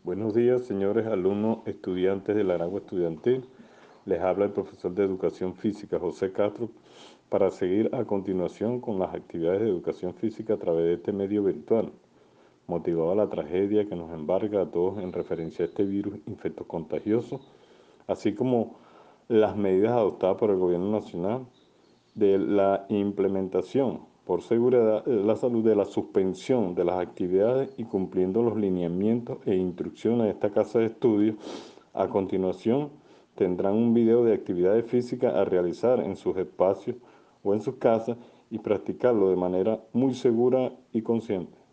Buenos días, señores alumnos, estudiantes del Aragua Estudiantil. Les habla el profesor de Educación Física, José Castro, para seguir a continuación con las actividades de educación física a través de este medio virtual, motivado a la tragedia que nos embarga a todos en referencia a este virus infectocontagioso, así como las medidas adoptadas por el Gobierno Nacional de la implementación por seguridad de la salud de la suspensión de las actividades y cumpliendo los lineamientos e instrucciones de esta casa de estudios. A continuación tendrán un video de actividades físicas a realizar en sus espacios o en sus casas y practicarlo de manera muy segura y consciente.